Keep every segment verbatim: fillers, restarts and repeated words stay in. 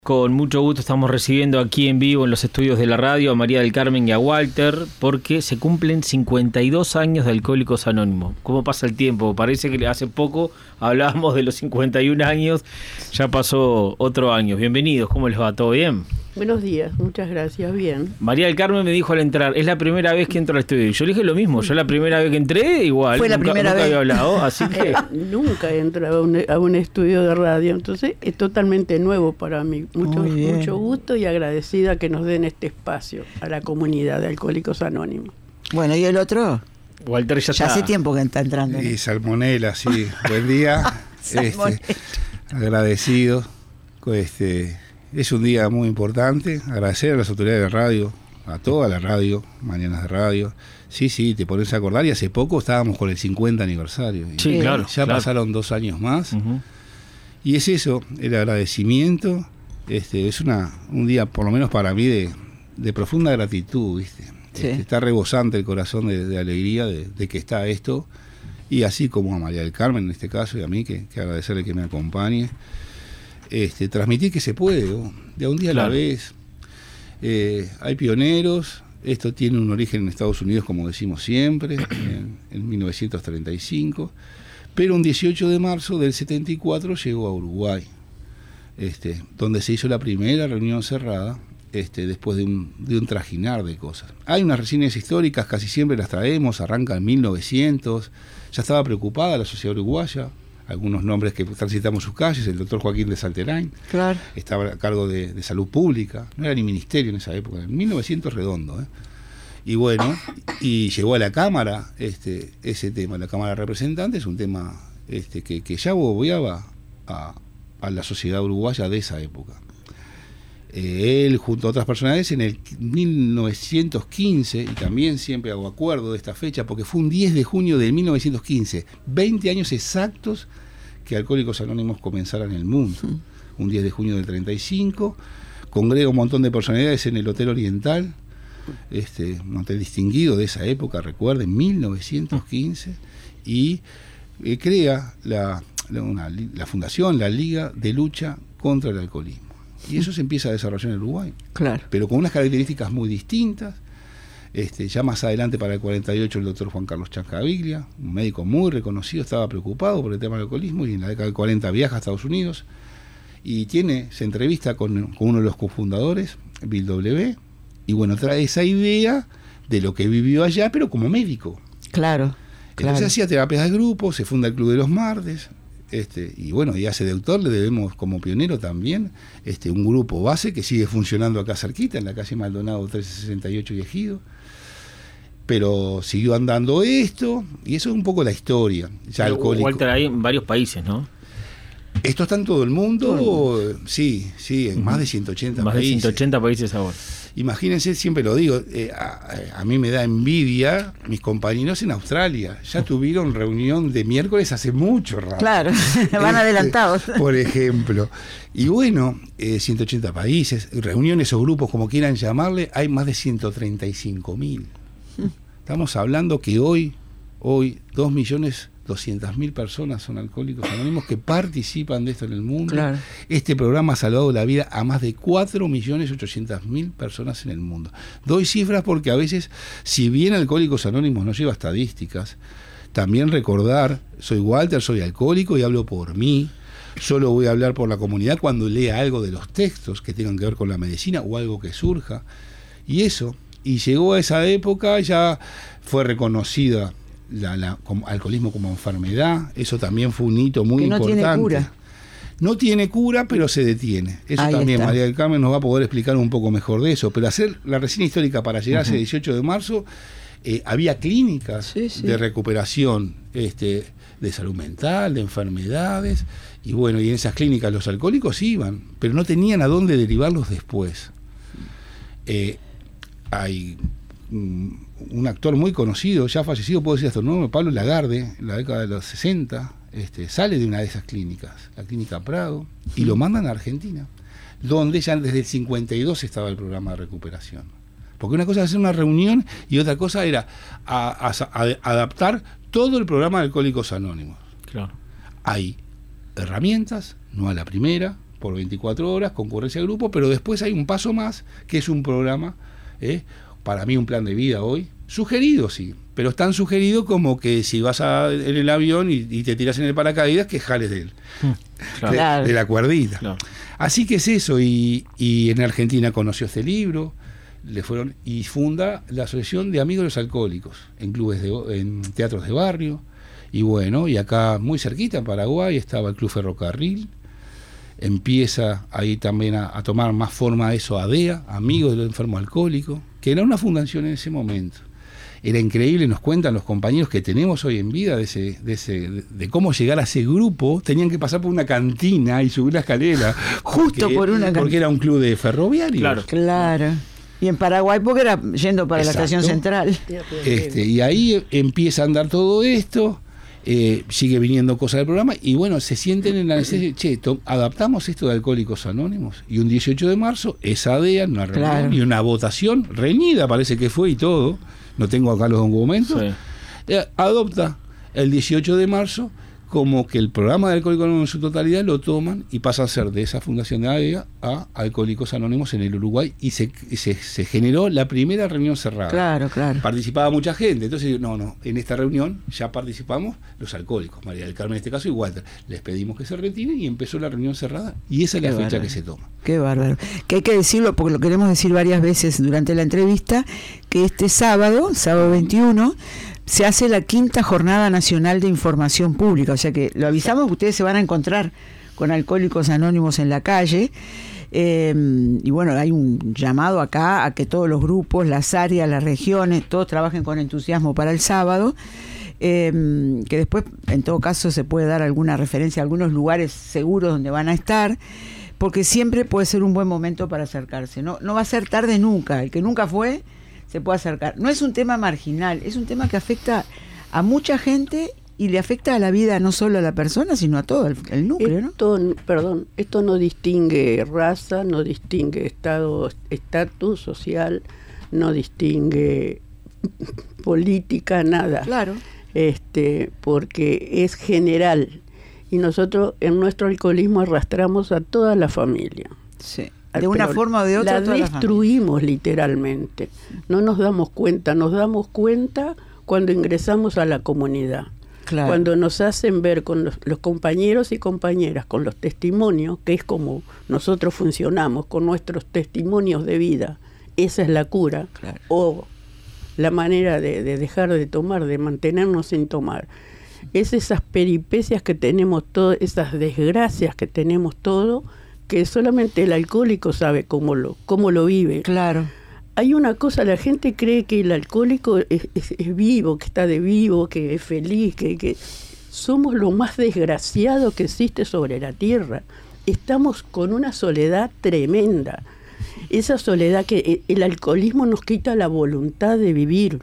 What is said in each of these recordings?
Con mucho gusto estamos recibiendo aquí en vivo en los estudios de la radio a María del Carmen y a Walter, porque se cumplen cincuenta y dos años de Alcohólicos Anónimos. ¿Cómo pasa el tiempo? Parece que hace poco hablábamos de los cincuenta y un años, ya pasó otro año. Bienvenidos, ¿cómo les va? ¿Todo bien? Buenos días, muchas gracias, bien. María del Carmen me dijo al entrar, es la primera vez que entro al estudio. Yo le dije lo mismo, yo la primera vez que entré, igual, Fue la nunca, primera nunca vez. había hablado, así que... Nunca he entrado a un, a un estudio de radio, entonces es totalmente nuevo para mí. Mucho, mucho gusto y agradecida que nos den este espacio a la comunidad de Alcohólicos Anónimos. Bueno, ¿y el otro? Walter ya, ya está. hace tiempo que está entrando. Y Salmonela, sí. Buen día. este, agradecido. Este, es un día muy importante. Agradecer a las autoridades de radio, a toda la radio, Mañanas de Radio. Sí, sí, te pones a acordar. Y hace poco estábamos con el cincuenta aniversario. Y sí, claro. Ya claro. pasaron dos años más. Uh-huh. Y es eso, el agradecimiento. Este, es una un día, por lo menos para mí, de, de profunda gratitud, ¿viste? Sí. Este, está rebosante el corazón de, de alegría de, de que está esto, y así como a María del Carmen en este caso y a mí, que, que agradecerle que me acompañe, este, transmitir que se puede, ¿no? De a un día claro. a la vez. Eh, hay pioneros, esto tiene un origen en Estados Unidos, como decimos siempre, en, en mil novecientos treinta y cinco, pero un dieciocho de marzo del setenta y cuatro llegó a Uruguay, este, donde se hizo la primera reunión cerrada. Este, después de un, de un trajinar de cosas. Hay unas reseñas históricas, casi siempre las traemos, arranca en mil novecientos, ya estaba preocupada la sociedad uruguaya, algunos nombres que transitamos sus calles, el doctor Joaquín de Salterain, claro. estaba a cargo de, de salud pública, no era ni ministerio en esa época, en mil novecientos redondo, ¿eh? Y bueno, y llegó a la Cámara este, ese tema, la Cámara de Representantes, un tema este, que, que ya bobeaba a, a la sociedad uruguaya de esa época. Eh, él junto a otras personalidades en el mil novecientos quince, y también siempre hago acuerdo de esta fecha porque fue un diez de junio de mil novecientos quince, veinte años exactos que Alcohólicos Anónimos comenzaran en el mundo. Sí. Un diez de junio del treinta y cinco, congrega un montón de personalidades en el Hotel Oriental, este, un hotel distinguido de esa época, recuerden, mil novecientos quince, y eh, crea la, la, una, la fundación, la Liga de Lucha contra el Alcoholismo. Y eso se empieza a desarrollar en Uruguay, claro. pero con unas características muy distintas. Este, ya más adelante, para el cuarenta y ocho, el doctor Juan Carlos Chancaviglia, un médico muy reconocido, estaba preocupado por el tema del alcoholismo, y en la década del cuarenta viaja a Estados Unidos y tiene, se entrevista con, con uno de los cofundadores, Bill W., y bueno, trae esa idea de lo que vivió allá, pero como médico. Claro, claro. Entonces hacía terapias de grupo, se funda el Club de los Martes. Este, y bueno, y a ese doctor le debemos como pionero también este, un grupo base que sigue funcionando acá cerquita, en la calle Maldonado trescientos sesenta y ocho y Ejido, pero siguió andando esto, y eso es un poco la historia. Ya alcohólico. Walter, hay en varios países, ¿no? Esto está en todo el mundo, todo el mundo. sí, sí, en uh-huh. más de ciento ochenta más países. Más de ciento ochenta países ahora. Imagínense, siempre lo digo, eh, a, a mí me da envidia mis compañeros en Australia. Ya tuvieron reunión de miércoles hace mucho rato. Claro, van adelantados. Por ejemplo. Y bueno, eh, ciento ochenta países, reuniones o grupos, como quieran llamarle, hay más de ciento treinta y cinco mil. Estamos hablando que hoy, hoy, dos millones doscientas mil personas son alcohólicos anónimos que participan de esto en el mundo. Claro. Este programa ha salvado la vida a más de cuatro millones ochocientas mil personas en el mundo. Doy cifras porque a veces, si bien Alcohólicos Anónimos no lleva estadísticas, también recordar, soy Walter, soy alcohólico y hablo por mí. Solo voy a hablar por la comunidad cuando lea algo de los textos que tengan que ver con la medicina o algo que surja. Y eso, y llegó a esa época, ya fue reconocida La, la, como alcoholismo como enfermedad. Eso también fue un hito muy que no importante. Tiene cura. No tiene cura, pero se detiene. Eso Ahí también está. María del Carmen nos va a poder explicar un poco mejor de eso. Pero hacer la reseña histórica para llegar uh-huh. ese dieciocho de marzo, eh, había clínicas sí, sí. de recuperación este, de salud mental, de enfermedades, y bueno, y en esas clínicas los alcohólicos iban, pero no tenían a dónde derivarlos después. Eh, hay un actor muy conocido, ya fallecido, puedo decir hasta el nombre, Pablo Lagarde, en la década de los sesenta, este, sale de una de esas clínicas, la clínica Prado, y lo mandan a Argentina, donde ya desde el cincuenta y dos estaba el programa de recuperación. Porque una cosa era hacer una reunión y otra cosa era a, a, a adaptar todo el programa de Alcohólicos Anónimos. Claro. Hay herramientas, no a la primera, por veinticuatro horas, concurrencia de grupo, pero después hay un paso más, que es un programa, ¿eh? Para mí un plan de vida hoy, sugerido sí, pero es tan sugerido como que si vas a, en el avión y, y te tiras en el paracaídas, que jales de él, Claro. de, de la cuerdita. Claro. Así que es eso, y, y en Argentina conoció este libro, le fueron y funda la Asociación de Amigos de los Alcohólicos, en clubes, de, en teatros de barrio, y bueno, y acá muy cerquita, en Paraguay, estaba el Club Ferrocarril. Empieza ahí también a, a tomar más forma eso, ADEA, Amigos del Enfermo Alcohólico, que era una fundación en ese momento. Era increíble, nos cuentan los compañeros que tenemos hoy en vida de ese, de ese, de, de cómo llegar a ese grupo. Tenían que pasar por una cantina y subir la escalera. Justo porque, por una cantina. Porque era un club de ferroviarios. Claro. Claro. Y en Paraguay porque era yendo para Exacto. la estación central. Este, y ahí empieza a andar todo esto. Eh, sigue viniendo cosas del programa y bueno, se sienten en la necesidad de, che, to- adaptamos esto de Alcohólicos Anónimos, y un dieciocho de marzo esa ADEA, una reunión Claro. y una votación reñida, parece que fue y todo, no tengo acá los documentos, Sí. eh, adopta el dieciocho de marzo como que el programa de Alcohólicos Anónimos en su totalidad lo toman y pasa a ser de esa fundación de ADEA a Alcohólicos Anónimos en el Uruguay, y se, se, se generó la primera reunión cerrada. Claro, claro. Participaba mucha gente, entonces no, no, en esta reunión ya participamos los alcohólicos, María del Carmen en este caso y Walter. Les pedimos que se retiren y empezó la reunión cerrada, y esa es la Qué fecha bárbaro. que se toma. Qué bárbaro. Que hay que decirlo porque lo queremos decir varias veces durante la entrevista, que este sábado, sábado veintiuno, se hace la quinta Jornada Nacional de Información Pública. O sea que lo avisamos que ustedes se van a encontrar con Alcohólicos Anónimos en la calle. Eh, y bueno, hay un llamado acá a que todos los grupos, las áreas, las regiones, todos trabajen con entusiasmo para el sábado. Eh, que después, en todo caso, se puede dar alguna referencia a algunos lugares seguros donde van a estar, porque siempre puede ser un buen momento para acercarse. No, no va a ser tarde nunca. El que nunca fue, se puede acercar. No es un tema marginal, es un tema que afecta a mucha gente y le afecta a la vida no solo a la persona, sino a todo el, el núcleo, ¿no? Esto, perdón, esto no distingue raza, no distingue estado, estatus social, no distingue política, nada. Claro. Este, porque es general. Y nosotros en nuestro alcoholismo arrastramos a toda la familia. Sí. De una Pero forma o de otra. La toda la destruimos literalmente. No nos damos cuenta, nos damos cuenta cuando ingresamos a la comunidad. Claro. Cuando nos hacen ver con los, los compañeros y compañeras, con los testimonios, que es como nosotros funcionamos, con nuestros testimonios de vida. Esa es la cura. Claro. O la manera de, de dejar de tomar, de mantenernos sin tomar. Es esas peripecias que tenemos todos, esas desgracias que tenemos todos, que solamente el alcohólico sabe cómo lo, cómo lo vive. Claro. Hay una cosa, la gente cree que el alcohólico es, es, es vivo, que está de vivo, que es feliz, que, que somos lo más desgraciado que existe sobre la tierra. Estamos con una soledad tremenda. Esa soledad que el alcoholismo nos quita la voluntad de vivir.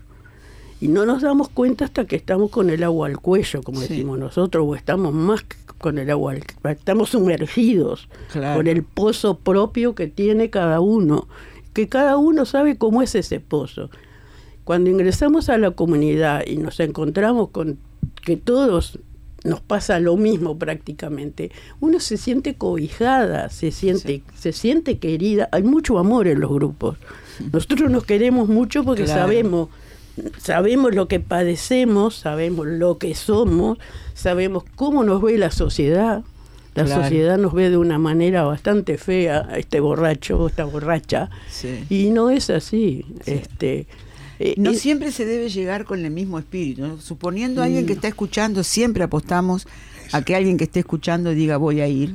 Y no nos damos cuenta hasta que estamos con el agua al cuello, como Sí. decimos nosotros, o estamos más con el agua, al, estamos sumergidos Claro. por el pozo propio que tiene cada uno, que cada uno sabe cómo es ese pozo. Cuando ingresamos a la comunidad y nos encontramos con que todos nos pasa lo mismo prácticamente, uno se siente cobijada, se siente, Sí. se siente querida, hay mucho amor en los grupos. Nosotros nos queremos mucho porque Claro. sabemos sabemos lo que padecemos, sabemos lo que somos, sabemos cómo nos ve la sociedad. La Claro. sociedad nos ve de una manera bastante fea, a este borracho, esta borracha, Sí. y no es así. Sí. Este, eh, No es- siempre se debe llegar con el mismo espíritu, ¿no? Suponiendo a alguien que No. está escuchando, siempre apostamos a que alguien que esté escuchando diga voy a ir.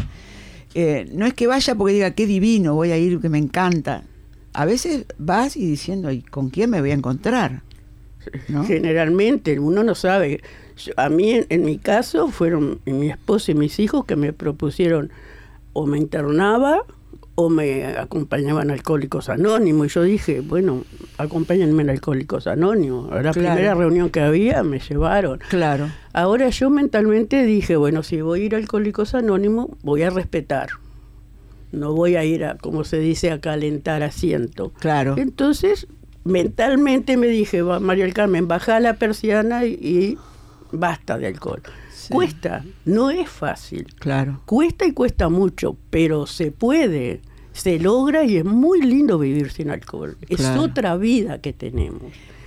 Eh, no es que vaya porque diga qué divino, voy a ir, que me encanta. A veces vas y diciendo, ¿y con quién me voy a encontrar? ¿No? Generalmente uno no sabe. Yo- a mí, en, en mi caso, fueron mi esposo y mis hijos que me propusieron o me internaba o me acompañaban a Alcohólicos Anónimos. Y yo dije, bueno, acompáñenme en Alcohólicos Anónimos. A la Claro. primera reunión que había me llevaron. Claro. Ahora yo mentalmente dije, bueno, si voy a ir a Alcohólicos Anónimos, voy a respetar. No voy a ir a, como se dice, a calentar asiento. Claro. Entonces, mentalmente me dije, va, María del Carmen, baja la persiana y, y basta de alcohol. Sí. Cuesta, no es fácil. Claro. Cuesta y cuesta mucho, pero se puede, se logra y es muy lindo vivir sin alcohol. Es Claro. otra vida que tenemos.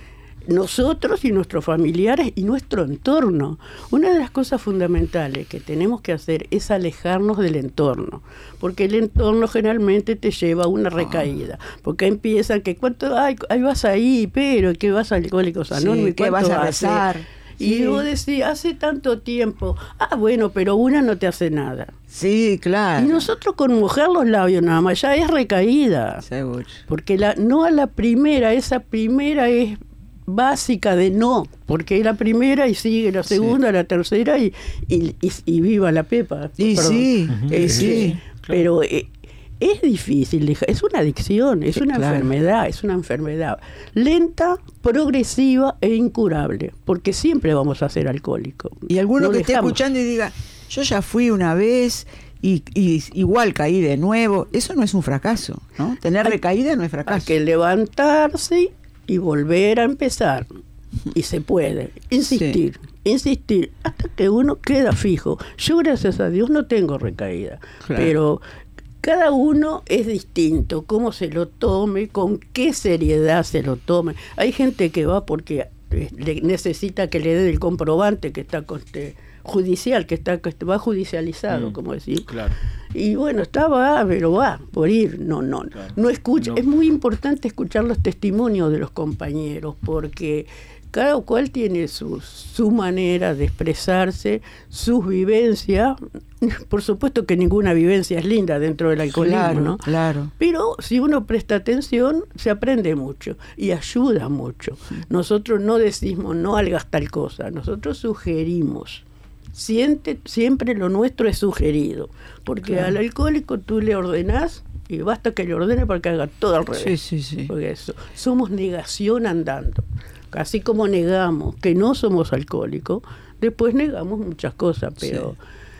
Nosotros y nuestros familiares y nuestro entorno. Una de las cosas fundamentales que tenemos que hacer es alejarnos del entorno, porque el entorno generalmente te lleva a una recaída, porque empiezan que cuánto, ay, ay vas ahí, pero que vas a Alcohólicos Anónimos, Sí, ¿qué ¿cuánto vas a hace? rezar? Y Sí. vos decís, hace tanto tiempo, ah bueno, pero una no te hace nada. Sí, claro. Y nosotros con mojar los labios nada más, ya es recaída. Seguro. Porque la, no a la primera, esa primera es básica de no, porque es la primera y sigue la segunda, Sí. la tercera y, y, y, y viva la Pepa. Y Perdón. sí, Este, sí. Pero eh, es difícil, dejar- es una adicción, es Sí, una claro. enfermedad, es una enfermedad lenta, progresiva e incurable, porque siempre vamos a ser alcohólicos. Y alguno No que esté dejamos. escuchando y diga, yo ya fui una vez y, y igual caí de nuevo, eso no es un fracaso, ¿no? Tener Hay- recaída no es Hay fracaso. que levantarse y volver a empezar. Y se puede. Insistir, insistir, hasta que uno queda fijo. Yo, gracias a Dios, no tengo recaída. Claro. Pero cada uno es distinto. Cómo se lo tome, con qué seriedad se lo tome. Hay gente que va porque eh, le necesita que le den el comprobante que está con este, judicial, que está que va judicializado, Mm, como decir. Claro. Y bueno, estaba, pero va, por ir, no, no, Claro. no escucha. No. Es muy importante escuchar los testimonios de los compañeros, porque cada cual tiene su, su manera de expresarse, sus vivencias. Por supuesto que ninguna vivencia es linda dentro del alcoholismo, Claro, ¿no? claro. Pero si uno presta atención, se aprende mucho y ayuda mucho. Nosotros no decimos no hagas tal cosa, nosotros sugerimos. Siente, siempre lo nuestro es sugerido, porque Claro. al alcohólico tú le ordenás y basta que le ordene para que haga todo al revés. Sí, sí, sí. Porque eso, somos negación andando. Así como negamos que no somos alcohólicos, después negamos muchas cosas, pero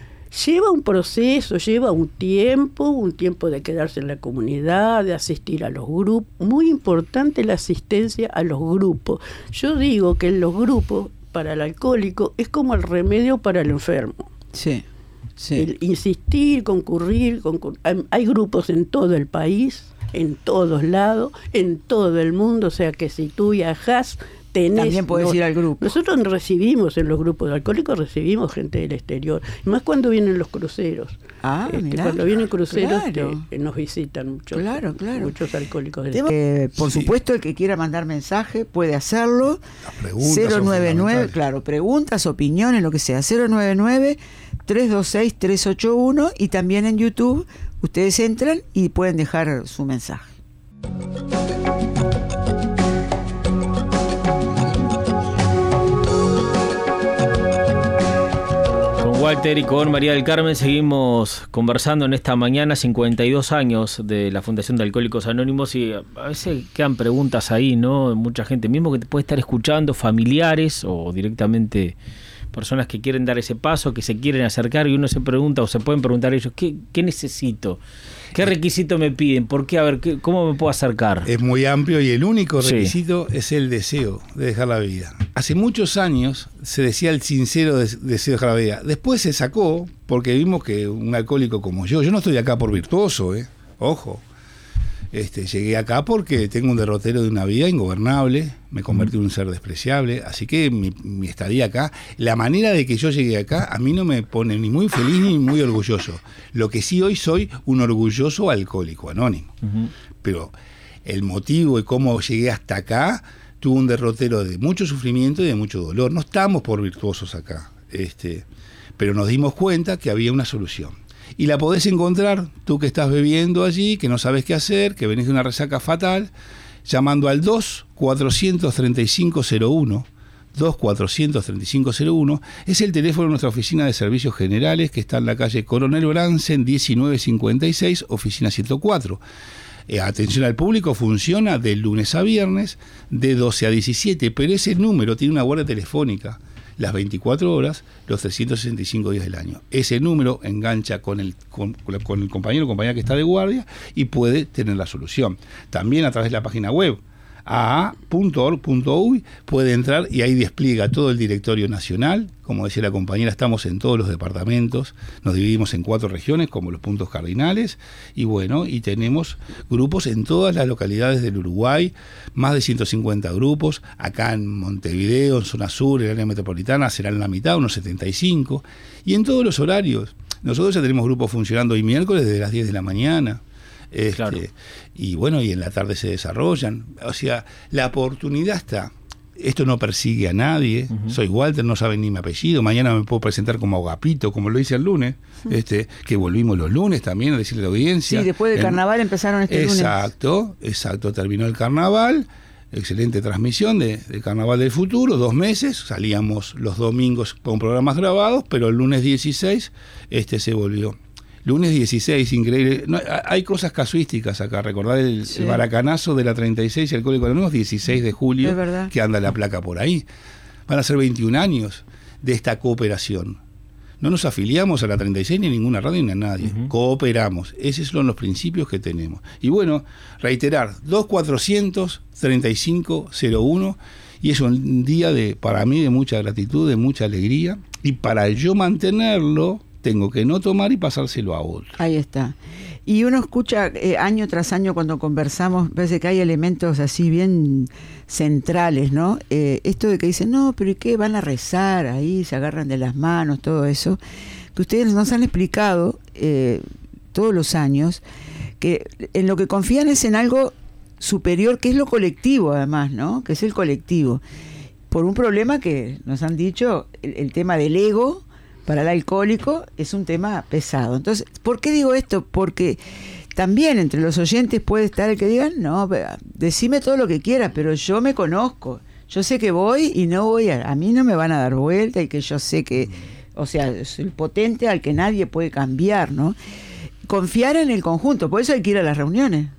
lleva un proceso, lleva un tiempo, un tiempo de quedarse en la comunidad, de asistir a los grupos. Muy importante la asistencia a los grupos. Yo digo que en los grupos para el alcohólico es como el remedio para el enfermo. Sí, sí. El insistir, concurrir, concur- hay, hay grupos en todo el país, en todos lados, en todo el mundo, o sea que si tú viajás, tenés... También podés no- ir al grupo. Nosotros recibimos en los grupos de alcohólicos, recibimos gente del exterior, y más cuando vienen los cruceros. Ah, Este, mirá. cuando vienen cruceros Claro. que, que nos visitan muchos, Claro, claro. muchos alcohólicos del Tema- eh, por Sí. supuesto, el que quiera mandar mensaje puede hacerlo. Las preguntas cero son nueve nueve, fundamentales. claro, preguntas, opiniones, lo que sea. cero nueve nueve, tres dos seis, tres ocho uno y también en YouTube ustedes entran y pueden dejar su mensaje. Con Walter y con María del Carmen seguimos conversando en esta mañana, cincuenta y dos años de la Fundación de Alcohólicos Anónimos, y a veces quedan preguntas ahí, ¿no? Mucha gente, mismo que te puede estar escuchando, familiares o directamente personas que quieren dar ese paso, que se quieren acercar, y uno se pregunta o se pueden preguntar ellos, ¿qué, qué necesito? ¿Qué requisito me piden? ¿Por qué? A ver, ¿qué, ¿cómo me puedo acercar? Es muy amplio y el único Sí. requisito es el deseo de dejar la vida. Hace muchos años se decía el sincero des- deseo de dejar la vida. Después se sacó porque vimos que un alcohólico como yo, yo no estoy acá por virtuoso, ¿eh? Ojo. Este, llegué acá porque tengo un derrotero de una vida ingobernable, me convertí en un ser despreciable, así que mi, mi estadía acá, la manera de que yo llegué acá, a mí no me pone ni muy feliz ni muy orgulloso. Lo que sí hoy soy un orgulloso alcohólico anónimo. Ujú. Pero el motivo y cómo llegué hasta acá tuvo un derrotero de mucho sufrimiento y de mucho dolor. No estamos por virtuosos acá, este, pero nos dimos cuenta que había una solución. Y la podés encontrar, tú que estás bebiendo allí, que no sabes qué hacer, que venís de una resaca fatal, llamando al dos cuatrocientos treinta y cinco cero uno, dos cuatrocientos treinta y cinco cero uno, es el teléfono de nuestra oficina de servicios generales, que está en la calle Coronel Bransen, diecinueve cincuenta y seis, oficina ciento cuatro. Eh, atención al público funciona de lunes a viernes, de doce a diecisiete, pero ese número tiene una guardia telefónica las veinticuatro horas, los trescientos sesenta y cinco días del año. Ese número engancha con el, con, con el compañero o compañera que está de guardia y puede tener la solución. También a través de la página web, a a punto org punto uy, puede entrar y ahí despliega todo el directorio nacional. Como decía la compañera, estamos en todos los departamentos, nos dividimos en cuatro regiones como los puntos cardinales, y bueno, y tenemos grupos en todas las localidades del Uruguay, más de ciento cincuenta grupos, acá en Montevideo, en zona sur, en el área metropolitana, serán la mitad, unos setenta y cinco, y en todos los horarios. Nosotros ya tenemos grupos funcionando hoy miércoles desde las diez de la mañana. Este, claro. Y bueno, y en la tarde se desarrollan. O sea, la oportunidad está. Esto no persigue a nadie. Uh-huh. Soy Walter, no saben ni mi apellido. Mañana me puedo presentar como Agapito, como lo hice el lunes. Uh-huh. Este, que volvimos los lunes también a decirle a la audiencia. Sí, después del carnaval empezaron este lunes. Exacto, exacto. Terminó el carnaval. Excelente transmisión de, de Carnaval del Futuro, dos meses. Salíamos los domingos con programas grabados, pero el lunes dieciséis este se volvió. Lunes dieciséis, increíble. No, hay cosas casuísticas acá. Recordar el, sí. el baracanazo de la treinta y seis y Alcohólicos Anónimos, dieciséis de julio, que anda la placa por ahí. Van a ser veintiún años de esta cooperación. No nos afiliamos a la treinta y seis ni a ninguna radio ni a nadie. Uh-huh. Cooperamos. Esos son los principios que tenemos. Y bueno, reiterar, dos cuatrocientos treinta y cinco cero uno, y es un día de, para mí, de mucha gratitud, de mucha alegría, y para yo mantenerlo tengo que no tomar y pasárselo a otro. Ahí está. Y uno escucha eh, año tras año cuando conversamos, parece que hay elementos así bien centrales, ¿no? Eh, esto de que dicen, no, pero ¿y qué? Van a rezar ahí, se agarran de las manos, todo eso. Que ustedes nos han explicado eh, todos los años que en lo que confían es en algo superior, que es lo colectivo además, ¿no? Que es el colectivo. Por un problema que nos han dicho, el, el tema del ego para el alcohólico es un tema pesado. Entonces, ¿por qué digo esto? Porque también entre los oyentes puede estar el que digan, no, decime todo lo que quieras, pero yo me conozco, yo sé que voy y no voy a, a mí no me van a dar vuelta, y que yo sé que, o sea, es el potente al que nadie puede cambiar, ¿no? Confiar en el conjunto, por eso hay que ir a las reuniones.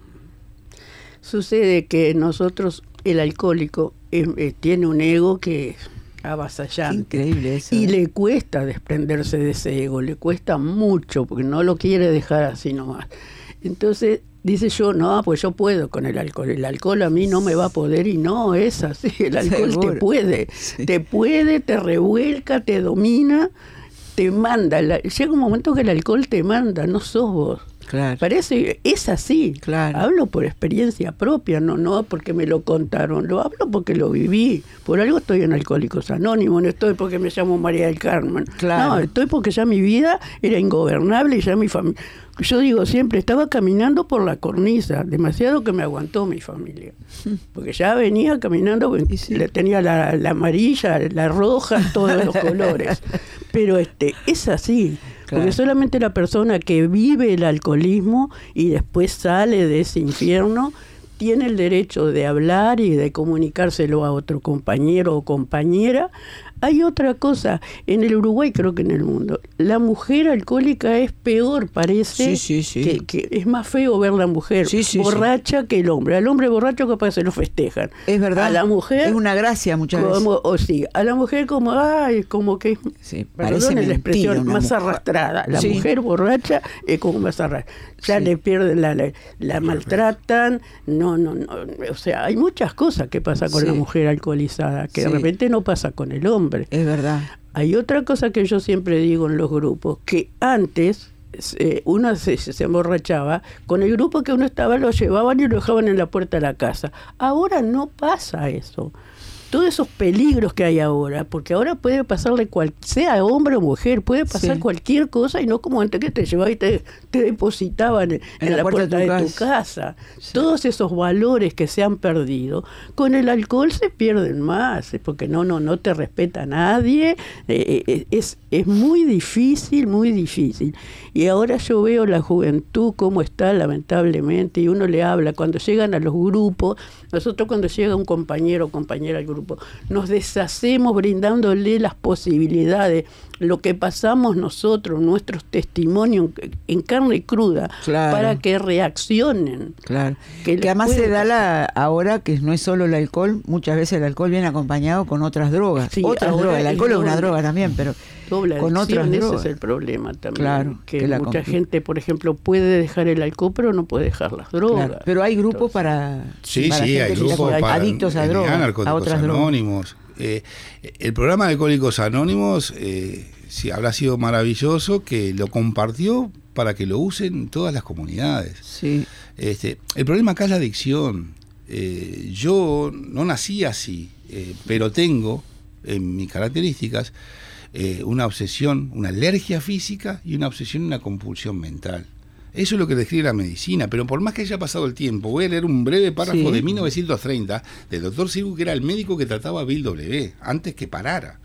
Sucede que nosotros, el alcohólico, eh, eh, tiene un ego que avasallante. Increíble eso. Y le cuesta desprenderse de ese ego, le cuesta mucho, porque no lo quiere dejar así nomás. Entonces dice yo, no, pues yo puedo con el alcohol, el alcohol a mí no me va a poder, y no, es así, el alcohol Seguro. te puede, sí. te puede, te revuelca, te domina, te manda. La, llega un momento que el alcohol te manda, no sos vos. Claro. Parece, es así. Claro. Hablo por experiencia propia, no, no porque me lo contaron, lo hablo porque lo viví. Por algo estoy en Alcohólicos Anónimos, no estoy porque me llamo María del Carmen. Claro. No, estoy porque ya mi vida era ingobernable y ya mi familia. Yo digo siempre, estaba caminando por la cornisa, demasiado que me aguantó mi familia. Porque ya venía caminando, sí. le tenía la, la amarilla, la roja, todos los colores. Pero este, es así. Claro. Porque solamente la persona que vive el alcoholismo y después sale de ese infierno tiene el derecho de hablar y de comunicárselo a otro compañero o compañera. Hay otra cosa, en el Uruguay, creo que en el mundo, la mujer alcohólica es peor, parece, sí, sí, sí. Que, que es más feo ver la mujer sí, sí, borracha sí. que el hombre. Al hombre borracho capaz se lo festejan. Es verdad. A la mujer es una gracia muchas como, veces. O sí, a la mujer como, ay, como que, sí, perdón la expresión, más mujer. arrastrada. La sí. mujer borracha es como más arrastrada. Ya sí. le pierden, la, la, la maltratan, no, no, no. O sea, hay muchas cosas que pasa con sí. la mujer alcoholizada, que sí. de repente no pasa con el hombre. Es verdad. Hay otra cosa que yo siempre digo en los grupos, que antes eh, uno se, se emborrachaba, con el grupo que uno estaba lo llevaban y lo dejaban en la puerta de la casa. Ahora no pasa eso. Todos esos peligros que hay ahora, porque ahora puede pasarle, cual, sea hombre o mujer, puede pasar sí. cualquier cosa, y no como antes que te llevaban y te, te depositaban en, en, en la, la puerta, puerta de tu, de tu casa. Sí. Todos esos valores que se han perdido, con el alcohol se pierden más, porque no, no, no te respeta nadie, eh, es, es muy difícil, muy difícil. Y ahora yo veo la juventud cómo está, lamentablemente, y uno le habla, cuando llegan a los grupos, nosotros cuando llega un compañero o compañera al grupo, nos deshacemos brindándole las posibilidades, lo que pasamos nosotros, nuestros testimonios en carne cruda, claro. para que reaccionen. Claro. Que, que además se da la, ahora que no es solo el alcohol, muchas veces el alcohol viene acompañado con otras drogas. Sí, otras drogas, el alcohol es una droga también, pero Doble con adicción, otras ese drogas. es el problema también. Claro, que, que la mucha compl- gente, por ejemplo, puede dejar el alcohol, pero no puede dejar las drogas. Claro, pero hay grupos Entonces, para, Sí, para sí, gente hay que está grupos con- para adictos a N A, drogas, a Narcóticos otras drogas. Anónimos. Eh, el programa de Alcohólicos Anónimos eh, sí, habrá sido maravilloso que lo compartió para que lo usen todas las comunidades. Sí. Este, el problema acá es la adicción. Eh, yo no nací así, eh, pero tengo en mis características eh, una obsesión, una alergia física y una obsesión y una compulsión mental. Eso es lo que describe la medicina, pero por más que haya pasado el tiempo, voy a leer un breve párrafo Sí. de mil novecientos treinta del doctor Sigu, que era el médico que trataba a Bill W. antes que parara.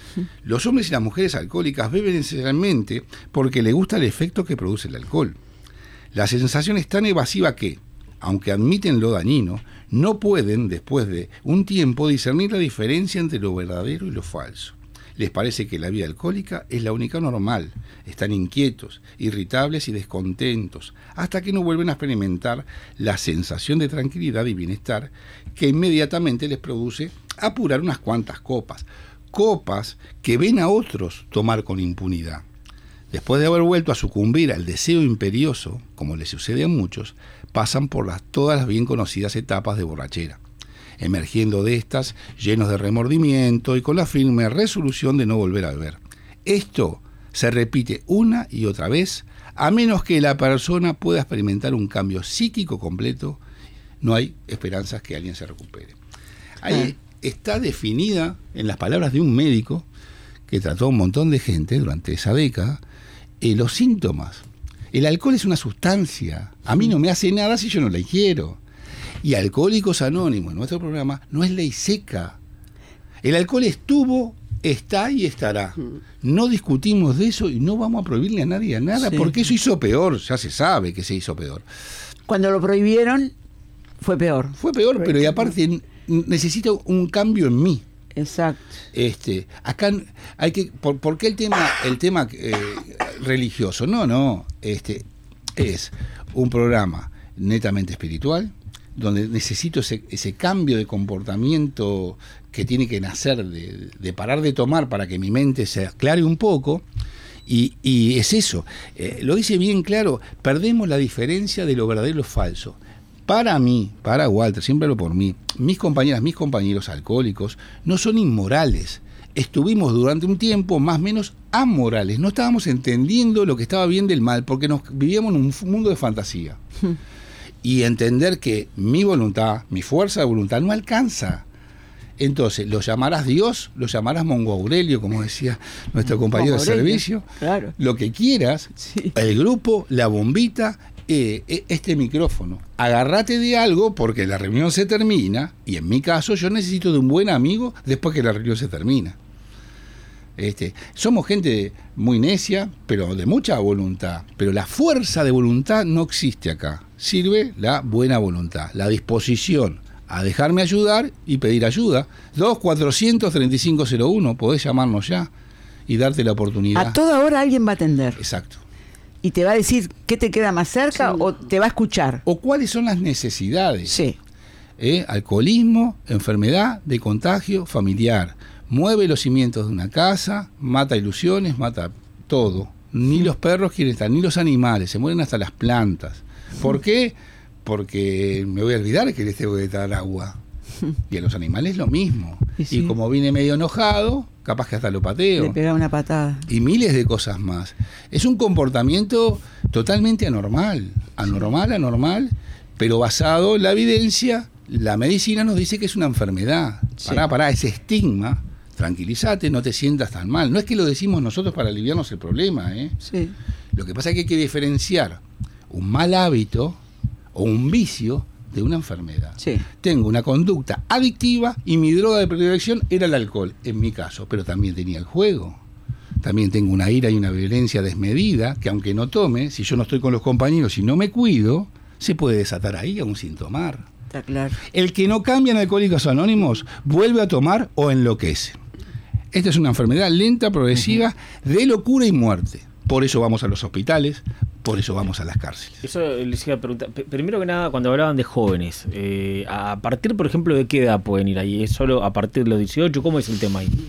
Los hombres y las mujeres alcohólicas beben esencialmente porque les gusta el efecto que produce el alcohol. La sensación es tan evasiva que, aunque admiten lo dañino, no pueden, después de un tiempo, discernir la diferencia entre lo verdadero y lo falso. Les parece que la vida alcohólica es la única normal. Están inquietos, irritables y descontentos, hasta que no vuelven a experimentar la sensación de tranquilidad y bienestar que inmediatamente les produce apurar unas cuantas copas. Copas que ven a otros tomar con impunidad. Después de haber vuelto a sucumbir al deseo imperioso, como les sucede a muchos, pasan por las, todas las bien conocidas etapas de borrachera, emergiendo de estas llenos de remordimiento y con la firme resolución de no volver a beber. Esto se repite una y otra vez, a menos que la persona pueda experimentar un cambio psíquico completo, no hay esperanzas que alguien se recupere. Ahí está definida en las palabras de un médico que trató a un montón de gente durante esa década, eh, los síntomas. El alcohol es una sustancia, a mí no me hace nada si yo no la quiero. Y Alcohólicos Anónimos, nuestro programa, no es ley seca. El alcohol estuvo, está y estará. No discutimos de eso y no vamos a prohibirle a nadie a nada, Sí. porque eso hizo peor, ya se sabe que se hizo peor. Cuando lo prohibieron, fue peor. Fue peor, pero y aparte n- necesito un cambio en mí. Exacto. Este, acá hay que, por, ¿por qué el tema, el tema eh, religioso? No, no, este, es un programa netamente espiritual, donde necesito ese, ese cambio de comportamiento que tiene que nacer de, de parar de tomar para que mi mente se aclare un poco, y, y es eso, eh, lo dice bien claro, perdemos la diferencia de lo verdadero y lo falso. Para mí, para Walter, siempre hablo por mí, mis compañeras, mis compañeros alcohólicos no son inmorales. Estuvimos durante un tiempo más o menos amorales. No estábamos entendiendo lo que estaba bien del mal porque nos vivíamos en un mundo de fantasía. Y entender que mi voluntad, mi fuerza de voluntad no alcanza. Entonces, lo llamarás Dios, lo llamarás Mongo Aurelio, como decía nuestro compañero Mongo de Aurelio, servicio. claro. Lo que quieras, Sí. el grupo, la bombita, eh, eh, este micrófono. Agárrate de algo porque la reunión se termina, y en mi caso yo necesito de un buen amigo después que la reunión se termina. Este, somos gente muy necia, pero de mucha voluntad. Pero la fuerza de voluntad no existe acá. Sirve la buena voluntad, la disposición a dejarme ayudar y pedir ayuda. dos cuatrocientos treinta y cinco cero uno, podés llamarnos ya y darte la oportunidad. A toda hora alguien va a atender Exacto. y te va a decir qué te queda más cerca Sí. o te va a escuchar. O cuáles son las necesidades. Sí. ¿Eh? Alcoholismo, enfermedad de contagio familiar. Mueve los cimientos de una casa, mata ilusiones, mata todo. Ni los perros quieren estar, ni los animales, se mueren hasta las plantas. ¿Por qué? Porque me voy a olvidar que les tengo que dar agua. Y a los animales lo mismo. Y sí. Y como vine medio enojado, capaz que hasta lo pateo. Le pega una patada. Y miles de cosas más. Es un comportamiento totalmente anormal, anormal, anormal, pero basado en la evidencia. La medicina nos dice que es una enfermedad. Sí. Pará, pará, ese estigma, tranquilízate, no te sientas tan mal. No es que lo decimos nosotros para aliviarnos el problema, ¿eh? Sí. Lo que pasa es que hay que diferenciar un mal hábito o un vicio de una enfermedad. Sí. Tengo una conducta adictiva y mi droga de predilección era el alcohol, en mi caso, pero también tenía el juego. También tengo una ira y una violencia desmedida que aunque no tome, si yo no estoy con los compañeros y no me cuido, se puede desatar ahí aún sin tomar. Está claro. El que no cambia en Alcohólicos Anónimos vuelve a tomar o enloquece. Esta es una enfermedad lenta, progresiva, uh-huh. de locura y muerte. Por eso vamos a los hospitales, por eso vamos a las cárceles. Eso les iba a preguntar. P- primero que nada, cuando hablaban de jóvenes, eh, a partir, por ejemplo, ¿de qué edad pueden ir ahí? ¿Es solo a partir de los dieciocho? ¿Cómo es el tema ahí?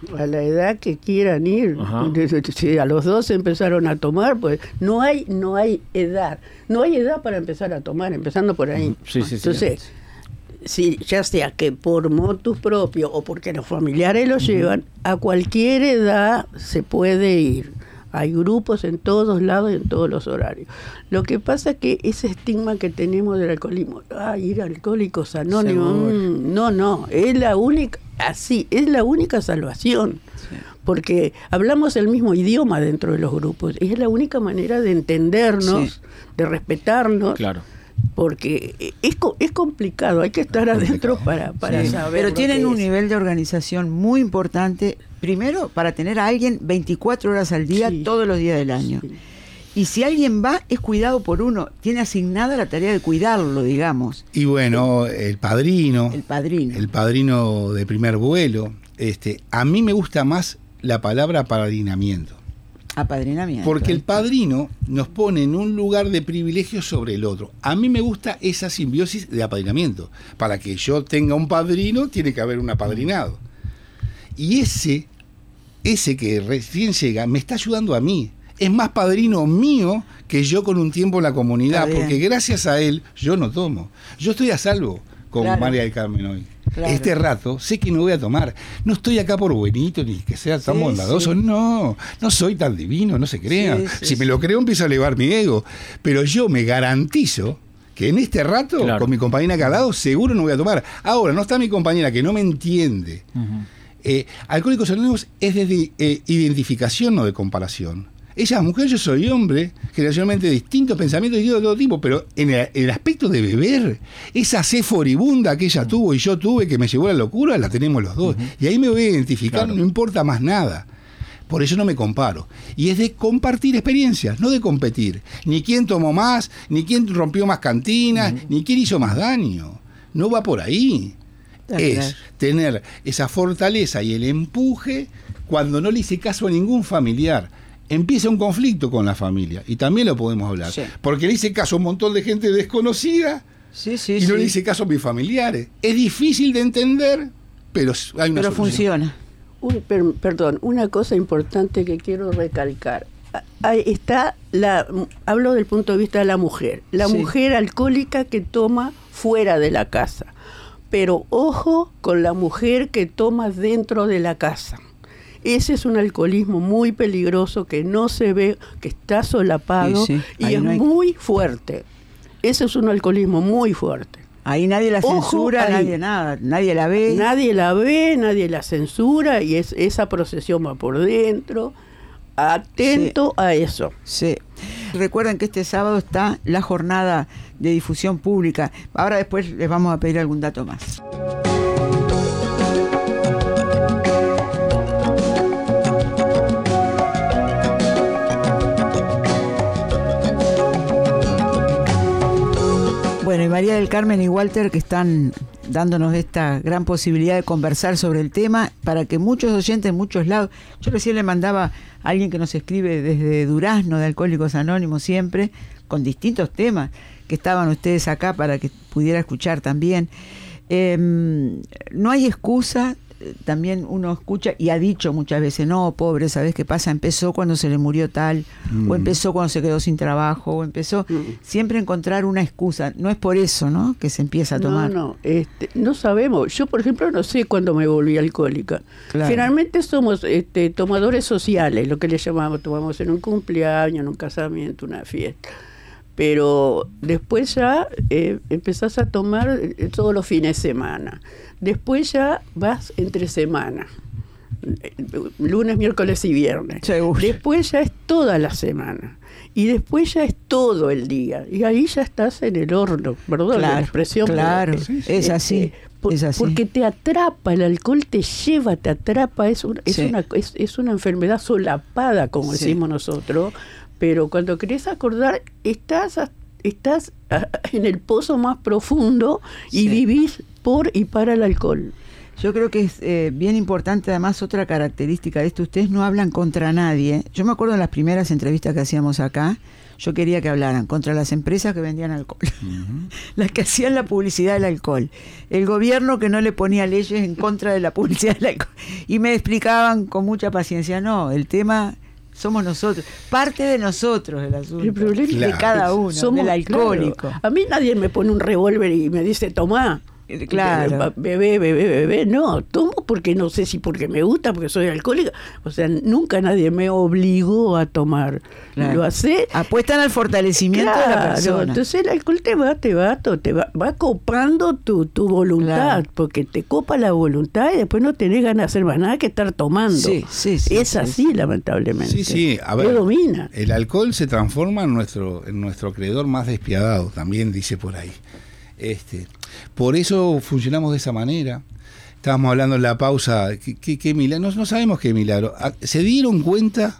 A la edad que quieran ir. Ajá. Si a los doce empezaron a tomar, pues no hay no hay edad. No hay edad para empezar a tomar, empezando por ahí. Sí, sí, sí. Entonces, si, ya sea que por motus propio o porque los familiares lo llevan, a cualquier edad se puede ir. Hay grupos en todos lados y en todos los horarios. Lo que pasa es que ese estigma que tenemos del alcoholismo, ah, ir a Alcohólicos Anónimos, mmm, no, no, es la única, así, es la única salvación. Sí. Porque hablamos el mismo idioma dentro de los grupos. Es la única manera de entendernos, sí. de respetarnos. Claro. Porque es, es complicado, hay que estar adentro para, para sí. saber. Pero tienen que un es. nivel de organización muy importante, primero para tener a alguien veinticuatro horas al día, sí. todos los días del año. Sí. Y si alguien va, es cuidado por uno, tiene asignada la tarea de cuidarlo, digamos. Y bueno, el padrino, el padrino, el padrino de primer vuelo, este, a mí me gusta más la palabra apadrinamiento. Apadrinamiento. Porque el padrino nos pone en un lugar de privilegio sobre el otro. A mí me gusta esa simbiosis de apadrinamiento. Para que yo tenga un padrino, tiene que haber un apadrinado. Y ese, ese que recién llega, me está ayudando a mí. Es más padrino mío que yo con un tiempo en la comunidad. Porque gracias a él, yo no tomo. Yo estoy a salvo con claro. María del Carmen hoy. Claro. Este rato sé que no voy a tomar. No estoy acá por buenito ni que sea tan sí, bondadoso. Sí. No, no soy tan divino, no se crean. Sí, sí, si me lo creo empiezo a elevar mi ego. Pero yo me garantizo que en este rato, claro. con mi compañera acá al lado, seguro no voy a tomar. Ahora, no está mi compañera que no me entiende. Uh-huh. eh, Alcohólicos Anónimos es de eh, identificación, no de comparación. Ella es mujer, yo soy hombre, generacionalmente distintos pensamientos y de todo tipo, pero en el, en el aspecto de beber, esa sed furibunda que ella tuvo y yo tuve, que me llevó a la locura, la tenemos los dos. Uh-huh. Y ahí me voy a identificar, claro. no importa más nada. Por eso no me comparo. Y es de compartir experiencias, no de competir. Ni quién tomó más, ni quién rompió más cantinas, uh-huh. ni quién hizo más daño. No va por ahí. Claro. Es tener esa fortaleza y el empuje cuando no le hice caso a ningún familiar. Empieza un conflicto con la familia, y también lo podemos hablar, sí. porque le hice caso a un montón de gente desconocida sí, sí, y no sí. le hice caso a mis familiares. Es difícil de entender, pero hay una Pero solución. Funciona. Un, per, perdón, una cosa importante que quiero recalcar. Ahí está, la, hablo del punto de vista de la mujer. La sí. mujer alcohólica que toma fuera de la casa. Pero ojo con la mujer que toma dentro de la casa. Ese es un alcoholismo muy peligroso que no se ve, que está solapado sí, sí. y es no hay... muy fuerte. Ese es un alcoholismo muy fuerte. Ahí nadie la Ojo, censura, ahí. nadie nada, nadie la ve. Nadie la ve, nadie la censura y es, esa procesión va por dentro. Atento sí. a eso. Sí. Recuerden que este sábado está la jornada de difusión pública. Ahora después les vamos a pedir algún dato más. Bueno, y María del Carmen y Walter, que están dándonos esta gran posibilidad de conversar sobre el tema, para que muchos oyentes en muchos lados, yo recién le mandaba a alguien que nos escribe desde Durazno, de Alcohólicos Anónimos siempre, con distintos temas, que estaban ustedes acá para que pudiera escuchar también. Eh, no hay excusa, también uno escucha y ha dicho muchas veces, no, pobre, ¿sabes qué pasa? Empezó cuando se le murió tal, mm. o empezó cuando se quedó sin trabajo, o empezó, mm. siempre encontrar una excusa. No es por eso, ¿no?, que se empieza a tomar. No, no, este, no sabemos. Yo, por ejemplo, no sé cuándo me volví alcohólica. Claro. Finalmente somos este, tomadores sociales, lo que le llamamos, tomamos en un cumpleaños, en un casamiento, una fiesta. Pero después ya eh, empezás a tomar eh, todos los fines de semana. Después ya vas entre semana. Lunes, miércoles y viernes. Seguro. Después ya es toda la semana. Y después ya es todo el día. Y ahí ya estás en el horno, perdón claro, la expresión. Claro, pero, sí, sí. Es, así, eh, por, es así. Porque te atrapa, el alcohol te lleva, te atrapa. Es una, es sí. una, es, es una enfermedad solapada, como sí. decimos nosotros. Pero cuando querés acordar, estás, estás en el pozo más profundo y sí. vivís por y para el alcohol. Yo creo que es eh, bien importante, además, otra característica de esto. Ustedes no hablan contra nadie. Yo me acuerdo en las primeras entrevistas que hacíamos acá, yo quería que hablaran contra las empresas que vendían alcohol, uh-huh. las que hacían la publicidad del alcohol, el gobierno que no le ponía leyes en contra de la publicidad del alcohol. Y me explicaban con mucha paciencia, no, el tema somos nosotros, parte de nosotros el asunto, el problema de claro, cada uno, somos, del alcohólico. Claro. A mí nadie me pone un revólver y me dice, tomá. Claro. Bebé, bebé, bebé. No, tomo porque no sé si porque me gusta, porque soy alcohólica. O sea, nunca nadie me obligó a tomar. Claro. Lo hace. Apuestan al fortalecimiento claro, de la persona. Entonces el alcohol te va, te va, te va, va copando tu, tu voluntad, claro. porque te copa la voluntad y después no tenés ganas de hacer más nada que estar tomando. Sí, sí, sí, es sí, así, sí. lamentablemente. Sí, sí, a ver. Te domina. El alcohol se transforma en nuestro, en nuestro acreedor más despiadado, también dice por ahí. Este, por eso funcionamos de esa manera. Estábamos hablando en la pausa, ¿qué, qué, qué milagro? No, no sabemos qué milagro. Se dieron cuenta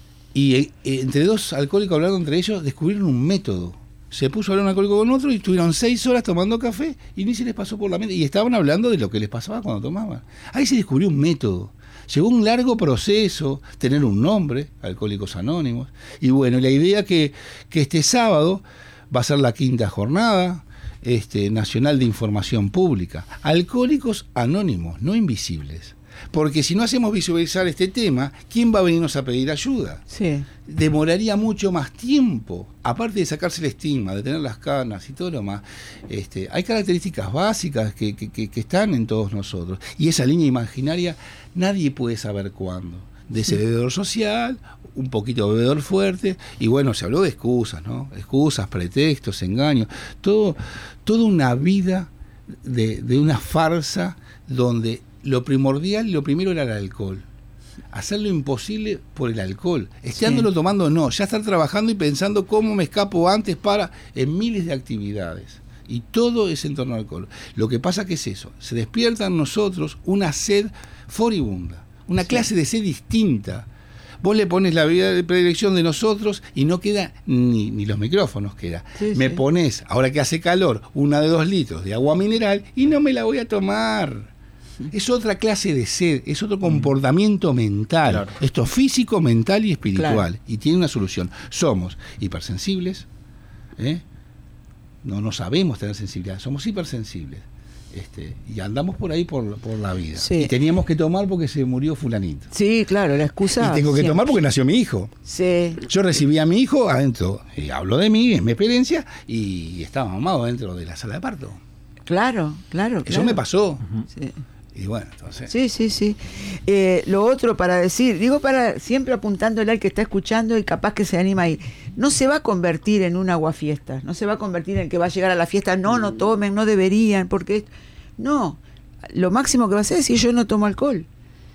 y eh, entre dos alcohólicos hablando entre ellos, descubrieron un método. Se puso a hablar un alcohólico con otro y estuvieron seis horas tomando café y ni se les pasó por la mente. Y estaban hablando de lo que les pasaba cuando tomaban. Ahí se descubrió un método. Llevó un largo proceso, tener un nombre, Alcohólicos Anónimos. Y bueno, la idea que, que este sábado va a ser la quinta jornada Este, Nacional de Información Pública. Alcohólicos Anónimos, no invisibles. Porque si no hacemos visualizar este tema, ¿quién va a venirnos a pedir ayuda? Sí. Demoraría mucho más tiempo. Aparte de sacarse el estigma, de tener las canas y todo lo más, este, hay características básicas que, que, que, que están en todos nosotros. Y esa línea imaginaria nadie puede saber cuándo. De ese sí. bebedor social, un poquito bebedor fuerte, y bueno, se habló de excusas, ¿no? Excusas, pretextos, engaños, todo, toda una vida de, de una farsa donde lo primordial, lo primero era el alcohol. Hacer lo imposible por el alcohol. Estándolo sí. tomando, no, ya estar trabajando y pensando cómo me escapo antes para en miles de actividades. Y todo es en torno al alcohol. Lo que pasa que es eso, se despierta en nosotros una sed furibunda. Una sí. clase de sed distinta. Vos le pones la vida de predilección de nosotros y no queda ni, ni los micrófonos queda. Sí, me sí. pones, ahora que hace calor, una de dos litros de agua mineral y no me la voy a tomar. Es otra clase de sed, es otro comportamiento mental. Claro. Esto es físico, mental y espiritual. Claro. Y tiene una solución. Somos hipersensibles, ¿eh? no, no sabemos tener sensibilidad, somos hipersensibles. Este, y andamos por ahí por, por la vida. Sí. Y teníamos que tomar porque se murió fulanito. Sí, claro, la excusa. Y tengo que siempre. tomar porque nació mi hijo. Sí. Yo recibí a mi hijo adentro, y hablo de mí, es mi experiencia, y estaba mamado dentro de la sala de parto. Claro, claro. Eso claro. me pasó. Uh-huh. Sí. Y bueno, entonces. Sí, sí, sí. Eh, lo otro para decir, digo para siempre apuntándole al que está escuchando y capaz que se anima a ir. No se va a convertir en un aguafiestas, no se va a convertir en que va a llegar a la fiesta, no, no tomen, no deberían, porque no, lo máximo que va a hacer es si yo no tomo alcohol.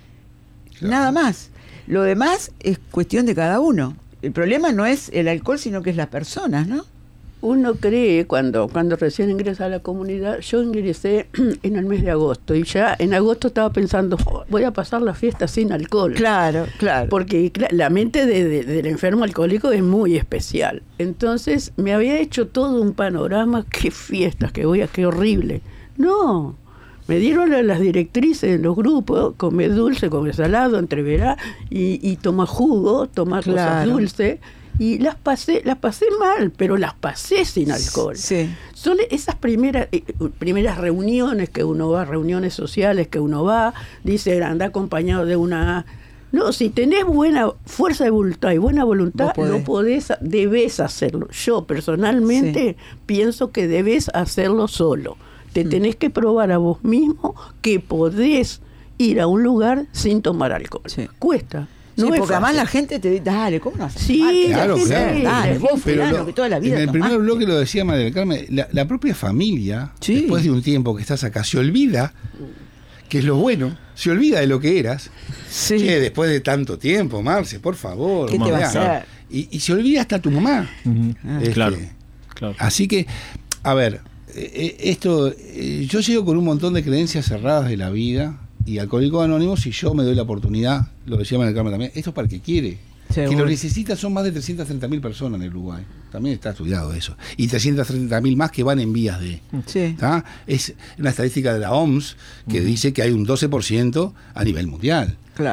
Claro. Nada más. Lo demás es cuestión de cada uno. El problema no es el alcohol, sino que es las personas, ¿no? Uno cree, cuando, cuando recién ingresa a la comunidad, yo ingresé en el mes de agosto y ya en agosto estaba pensando, oh, voy a pasar la fiesta sin alcohol. Claro, claro. Porque la mente de, de, del enfermo alcohólico es muy especial. Entonces me había hecho todo un panorama, qué fiestas, qué voy a, qué horrible. No, me dieron las directrices en los grupos, come dulce, come salado, entreverá y, y toma jugo, toma claro. cosas dulces. Y las pasé, las pasé mal, pero las pasé sin alcohol. Sí. Son esas primeras eh, primeras reuniones que uno va, reuniones sociales que uno va, dice, anda acompañado de una... No, si tenés buena fuerza de voluntad y buena voluntad, podés. no podés, debes hacerlo. Yo personalmente sí. pienso que debes hacerlo solo. Te mm. tenés que probar a vos mismo que podés ir a un lugar sin tomar alcohol. Sí. Cuesta. Sí, no porque además la gente te dice, dale, ¿cómo no haces? Sí, claro, gente, claro. Dale, vos Pero fulano, lo, que toda la vida en el tomaste. primer bloque lo decía María del Carmen, la, la propia familia, sí. después de un tiempo que estás acá, se olvida, que es lo bueno, se olvida de lo que eras. Sí. Che, después de tanto tiempo, Marce, por favor. ¿Qué te va a hacer? Y, y se olvida hasta tu mamá. Uh-huh. Este, claro, claro. Así que, a ver, eh, esto, eh, yo llego con un montón de creencias cerradas de la vida. Y Alcohólicos Anónimos, si yo me doy la oportunidad, lo decía María del Carmen también, esto es para el que quiere. Seguro. Que lo necesita son más de trescientas treinta mil personas en el Uruguay. También está estudiado eso. Y trescientas treinta mil más que van en vías de. Sí. ¿tá? Es una estadística de la O M S que uh-huh. dice que hay un doce por ciento a nivel mundial. Claro.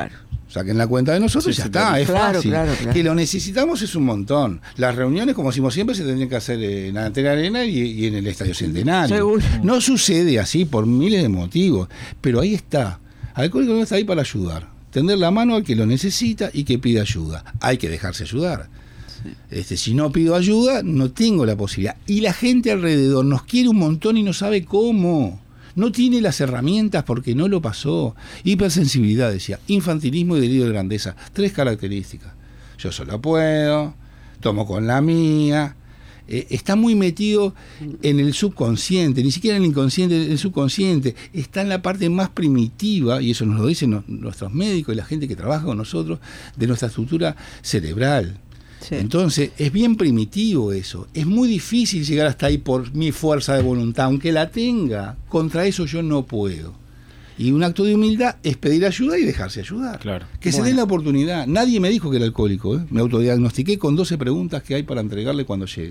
Saquen la cuenta de nosotros y Sí, ya sí, está, claro. es Claro, fácil. claro, claro. Que lo necesitamos es un montón. Las reuniones, como decimos siempre, se tendrían que hacer en la Antena Arena y, y en el Estadio Centenario. Seguro. No sucede así por miles de motivos, pero ahí está. Alcohólico no está ahí para ayudar. Tender la mano al que lo necesita y que pide ayuda. Hay que dejarse ayudar. Este, si no pido ayuda, no tengo la posibilidad. Y la gente alrededor nos quiere un montón y no sabe cómo. No tiene las herramientas porque no lo pasó. Hipersensibilidad, decía, infantilismo y delirio de grandeza. Tres características. Yo solo puedo, tomo con la mía. Eh, está muy metido en el subconsciente, ni siquiera en el inconsciente, el subconsciente. Está en la parte más primitiva, y eso nos lo dicen no, nuestros médicos y la gente que trabaja con nosotros, de nuestra estructura cerebral. Sí. Entonces, es bien primitivo eso. Es muy difícil llegar hasta ahí por mi fuerza de voluntad, aunque la tenga. Contra eso yo no puedo. Y un acto de humildad es pedir ayuda y dejarse ayudar. Claro. Que se Bueno. den la oportunidad. Nadie me dijo que era alcohólico, ¿eh? Me autodiagnostiqué con doce preguntas que hay para entregarle cuando llegue.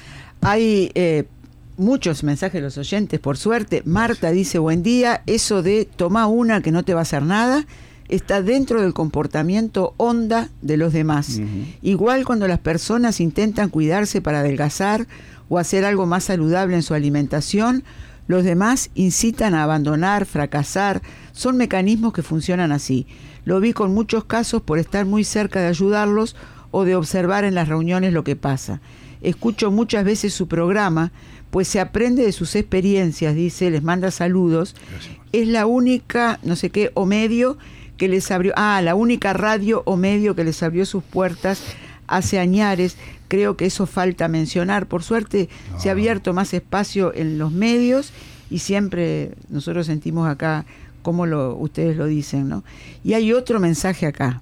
Hay eh, muchos mensajes de los oyentes, por suerte. Marta dice, buen día, eso de toma una que no te va a hacer nada, está dentro del comportamiento onda de los demás. Ujú. Igual cuando las personas intentan cuidarse para adelgazar o hacer algo más saludable en su alimentación, los demás incitan a abandonar, fracasar. Son mecanismos que funcionan así. Lo vi con muchos casos por estar muy cerca de ayudarlos o de observar en las reuniones lo que pasa. Escucho muchas veces su programa, pues se aprende de sus experiencias, dice, les manda saludos. Gracias. Es la única, no sé qué, o medio que les abrió, ah, la única radio o medio que les abrió sus puertas hace añares. Creo que eso falta mencionar. Por suerte No. se ha abierto más espacio en los medios y siempre nosotros sentimos acá como lo, ustedes lo dicen, ¿no? Y hay otro mensaje acá.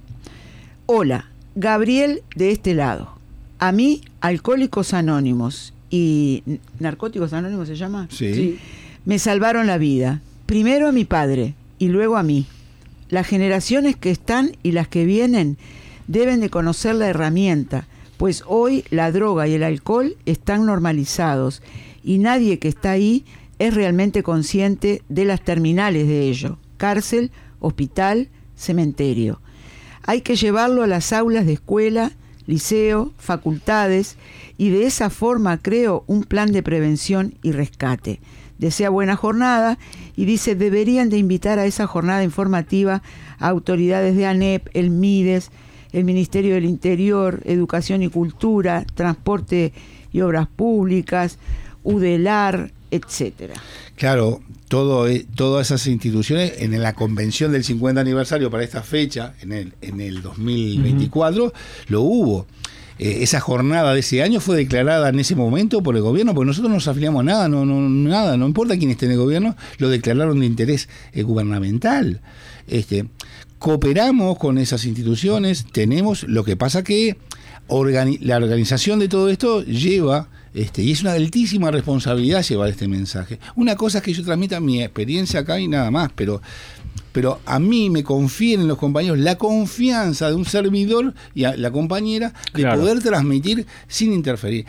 Hola, Gabriel de este lado. A mí, Alcohólicos Anónimos y Narcóticos Anónimos se llama. Sí. Sí. Me salvaron la vida. Primero a mi padre y luego a mí. Las generaciones que están y las que vienen deben de conocer la herramienta, pues hoy la droga y el alcohol están normalizados y nadie que está ahí es realmente consciente de las terminales de ello: cárcel, hospital, cementerio. Hay que llevarlo a las aulas de escuela, liceo, facultades, y de esa forma creo un plan de prevención y rescate. Desea buena jornada y dice, deberían de invitar a esa jornada informativa a autoridades de ANEP, el MIDES, el Ministerio del Interior, Educación y Cultura, Transporte y Obras Públicas, UDELAR, etcétera. Claro, todo, eh, todas esas instituciones en la convención del cincuenta aniversario para esta fecha, en el, en el dos mil veinticuatro, uh-huh. lo hubo. Eh, esa jornada de ese año fue declarada en ese momento por el gobierno, porque nosotros no nos afiliamos a nada, no, no, nada, no importa quién esté en el gobierno, lo declararon de interés eh, gubernamental. Este, cooperamos con esas instituciones, tenemos, lo que pasa que organi- la organización de todo esto lleva, este, y es una altísima responsabilidad llevar este mensaje. Una cosa es que yo transmita mi experiencia acá y nada más, pero pero a mí me confieren los compañeros la confianza de un servidor y a la compañera de Claro. poder transmitir sin interferir.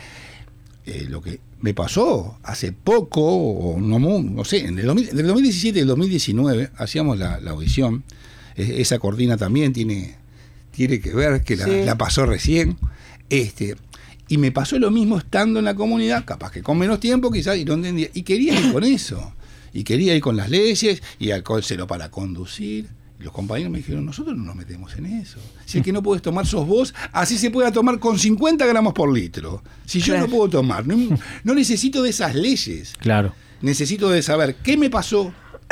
Eh, lo que me pasó hace poco, o no, mu- no sé, en el dos mil, entre el dos mil diecisiete y el dos mil diecinueve hacíamos la, la audición. Eh, esa cortina también tiene, tiene que ver, que la, Sí. la pasó recién. Este, y me pasó lo mismo estando en la comunidad, capaz que con menos tiempo quizás, y no entendía. Y quería ir con eso. Y quería ir con las leyes y alcohol cero para conducir. Y los compañeros me dijeron, nosotros no nos metemos en eso. Si es que no puedes tomar sos vos, así se puede tomar con cincuenta gramos por litro. Si yo Claro. no puedo tomar, no, no necesito de esas leyes. Claro. Necesito de saber qué me pasó,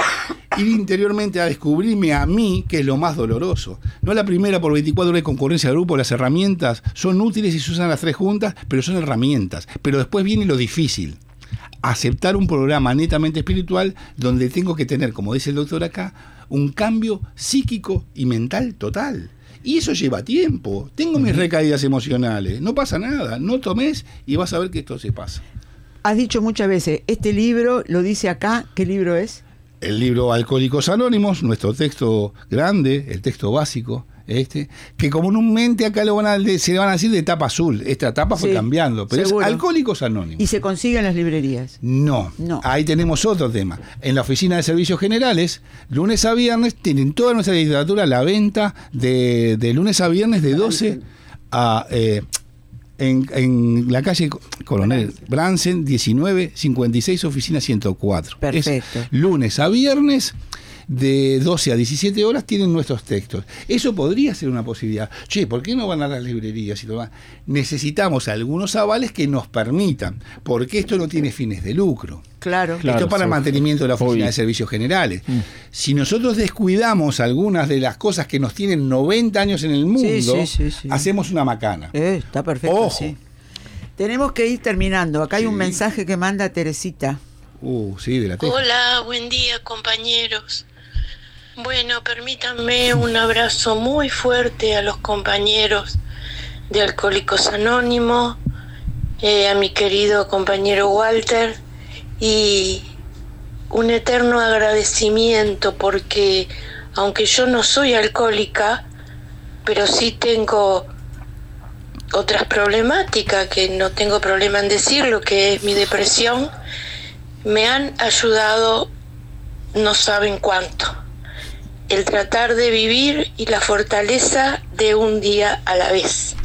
ir interiormente a descubrirme a mí, que es lo más doloroso. No la primera por veinticuatro horas de concurrencia de grupo, las herramientas son útiles y se usan las tres juntas, pero son herramientas. Pero después viene lo difícil. Aceptar un programa netamente espiritual donde tengo que tener, como dice el doctor acá, un cambio psíquico y mental total. Y eso lleva tiempo. Tengo mis recaídas emocionales. No pasa nada. No tomes y vas a ver que esto se pasa. Has dicho muchas veces, este libro lo dice acá, ¿qué libro es? El libro Alcohólicos Anónimos, nuestro texto grande, el texto básico, Este, que comúnmente acá lo van a, se le van a decir de tapa azul. Esta tapa fue Sí, cambiando, pero seguro. es Alcohólicos Anónimos. ¿Y se consigue en las librerías? No. No. Ahí tenemos otro tema. En la oficina de servicios generales, lunes a viernes, tienen toda nuestra literatura a la venta de, de lunes a viernes de doce a... Eh, en, en la calle Coronel Bransen, diecinueve cincuenta y seis, oficina ciento cuatro. Perfecto. Es lunes a viernes, de doce a diecisiete horas tienen nuestros textos. Eso podría ser una posibilidad. Che, ¿por qué no van a las librerías y lo van? Necesitamos algunos avales que nos permitan, porque esto no tiene fines de lucro. Claro. Claro, esto es para el sí. mantenimiento de la oficina Obvio. de servicios generales. Mm. Si nosotros descuidamos algunas de las cosas que nos tienen noventa años en el mundo, Sí, sí, sí, sí. hacemos una macana. Eh, está perfecto, Ojo. sí. Tenemos que ir terminando. Acá hay Sí. un mensaje que manda Teresita. Uh, sí, de la teja. Hola, buen día compañeros. Bueno, permítanme un abrazo muy fuerte a los compañeros de Alcohólicos Anónimos, eh, a mi querido compañero Walter, y un eterno agradecimiento porque aunque yo no soy alcohólica, pero sí tengo otras problemáticas, que no tengo problema en decirlo, que es mi depresión, me han ayudado no saben cuánto. El tratar de vivir y la fortaleza de un día a la vez.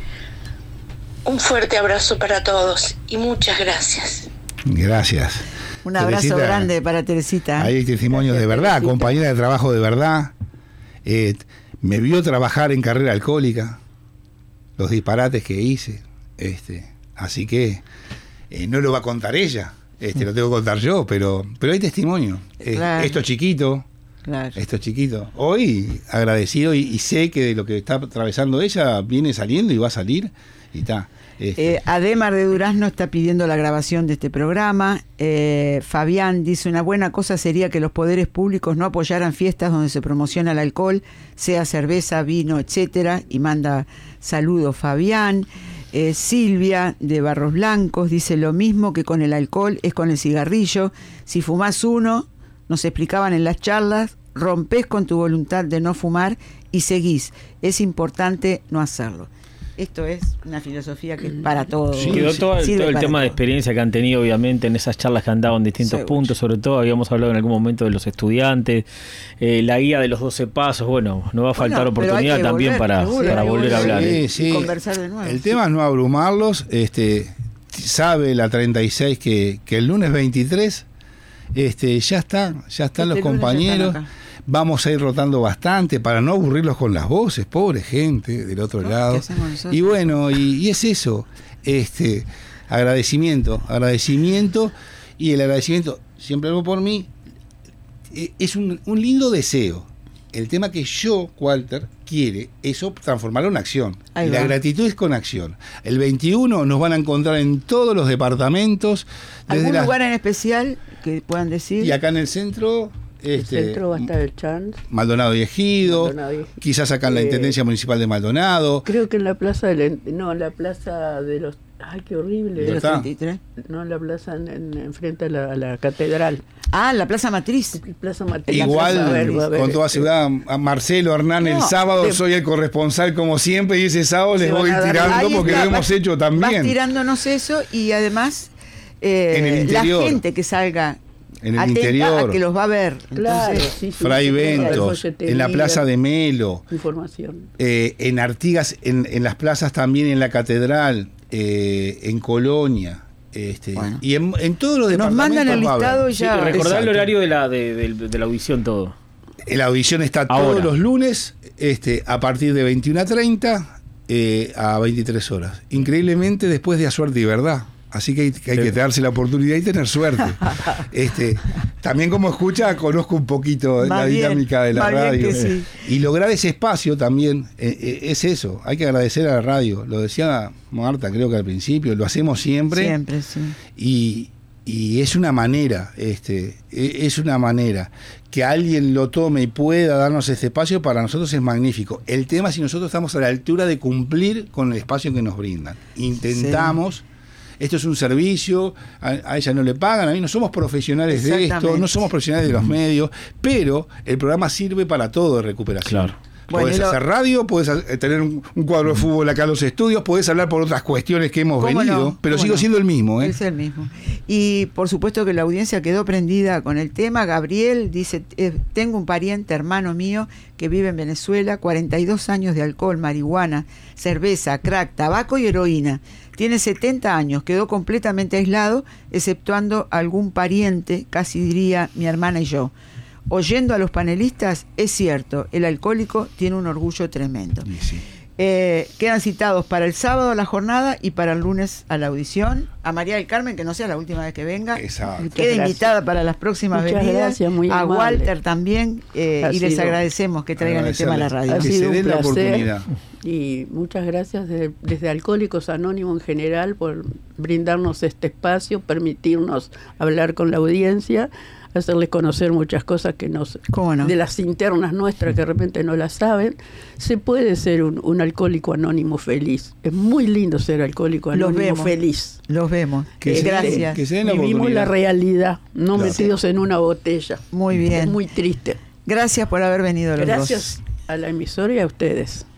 Un fuerte abrazo para todos y muchas gracias. Gracias. Un abrazo Teresita, grande para Teresita. Hay testimonios de verdad, Teresita. compañera de trabajo de verdad. Eh, me vio trabajar en carrera alcohólica, los disparates que hice. Este, así que eh, no lo va a contar ella, este, lo tengo que contar yo, pero, pero hay testimonio. Eh, Claro. Esto es chiquito. Claro. Esto es chiquito. Hoy agradecido y, y sé que de lo que está atravesando ella viene saliendo y va a salir y está. Este, Eh, Ademar de Durazno está pidiendo la grabación de este programa. Eh, Fabián dice: una buena cosa sería que los poderes públicos no apoyaran fiestas donde se promociona el alcohol, sea cerveza, vino, etcétera. Y manda saludos Fabián. Eh, Silvia de Barros Blancos dice: lo mismo que con el alcohol es con el cigarrillo. Si fumás uno, nos explicaban en las charlas, rompés con tu voluntad de no fumar y seguís. Es importante no hacerlo. Esto es una filosofía que es para todos. Sí, Quedó todo, el- Sirve todo el para tema de todo. experiencia que han tenido, obviamente, en esas charlas que han dado en distintos Seguro. puntos. Sobre todo, habíamos hablado en algún momento de los estudiantes, eh, la guía de los doce pasos. Bueno, no va a faltar Bueno, pero hay oportunidad que también volver, para, seguro, para hay que volver a volver. hablar. ¿eh? Sí, y sí. conversar de nuevo. El sí. tema es no abrumarlos. Este, sabe la treinta y seis que, que el lunes veintitrés este, ya están, ya están Este los lunes ya compañeros. están acá. Vamos a ir rotando bastante para no aburrirlos con las voces, pobre gente del otro No, lado. ¿qué hacemos nosotros? Y bueno, y, y es eso, este, agradecimiento, agradecimiento, y el agradecimiento, siempre hablo por mí, eh, es un, un lindo deseo. El tema que yo, Walter, quiere eso transformarlo en acción. Ahí Y la va. gratitud es con acción. El veintiuno nos van a encontrar en todos los departamentos. desde ¿Algún las- lugar en especial que puedan decir? y acá en el centro, El este, centro va a estar el Chance. Maldonado y Ejido, Maldonado y Ejido. quizás acá en la Eh, Intendencia Municipal de Maldonado. Creo que en la plaza de la, no, en la plaza de los, ay, qué horrible. de los Libertad. treinta y tres. No, en la plaza en, en, enfrente a la, a la catedral. Ah, la Plaza Matriz. Plaza Matriz. Igual, A ver, a ver, con toda eh, ciudad, a Marcelo Hernán, el No, sábado de- soy el corresponsal como siempre, y ese sábado Se les van voy a dar- tirando Ahí porque está, lo hemos vas- hecho Vas también. tirándonos eso y además eh, En el la interior. gente que salga En el atenta interior. a que los va a ver. Claro, Entonces, sí, sí, Fray sí, Ventos, folletería, en la Plaza de Melo, información. eh, en Artigas, en, en las plazas también, en la Catedral, eh, en Colonia, este, Bueno. y en, en todos los nos departamentos. mandan el va a haber. listado y Sí, ya. recordar el Exacto. horario de la, de, de- de la audición todo. La audición está Ahora. todos los lunes, este, a partir de veintiuno a treinta eh, a veintitrés horas. Increíblemente después de A Suerte y Verdad. Así que hay, que hay que darse la oportunidad y tener suerte. Este, también como escucha, conozco un poquito Más la bien, dinámica de la más bien radio. que sí. Y lograr ese espacio también eh, eh, es eso. Hay que agradecer a la radio. Lo decía Marta, creo que al principio, lo hacemos siempre. Siempre, sí. Y, y es una manera, este, e- es una manera que alguien lo tome y pueda darnos este espacio, para nosotros es magnífico. El tema es si nosotros estamos a la altura de cumplir con el espacio que nos brindan. Intentamos, esto es un servicio, a, a ella no le pagan, a mí no somos profesionales de esto, Exactamente. no somos profesionales de los medios, pero el programa sirve para todo de recuperación. Claro. Bueno, podés lo... hacer radio, podés tener un, un cuadro de fútbol acá en los estudios, podés hablar por otras cuestiones que hemos venido, no? pero sigo no? siendo el mismo. ¿eh? Es el mismo. Y por supuesto que la audiencia quedó prendida con el tema. Gabriel dice, eh, tengo un pariente, hermano mío, que vive en Venezuela, cuarenta y dos años de alcohol, marihuana, cerveza, crack, tabaco y heroína. Tiene setenta años, quedó completamente aislado, exceptuando algún pariente, casi diría mi hermana y yo. Oyendo a los panelistas, es cierto, el alcohólico tiene un orgullo tremendo. Sí, sí. Eh, quedan citados para el sábado a la jornada y para el lunes a la audición. A María del Carmen, que no sea la última vez que venga. Exacto. Queda invitada para las próximas Muchas venidas. gracias, muy a amable. Walter también. Eh, y les sido, agradecemos que traigan el tema a la radio. Ha Que sido se un den la placer. oportunidad. Y muchas gracias de- desde Alcohólicos Anónimos en general por brindarnos este espacio, permitirnos hablar con la audiencia, hacerles conocer muchas cosas que nos, ¿Cómo no? de las internas nuestras que de repente no las saben. Se puede ser un, un alcohólico anónimo feliz. Es muy lindo ser alcohólico Los anónimo vemos. feliz. Los vemos. Que Eh, se- gracias. que se den la Vivimos oportunidad. la realidad, no Claro. metidos en una botella. Muy bien. Es muy triste. Gracias por haber venido los Gracias dos. a la emisora y a ustedes.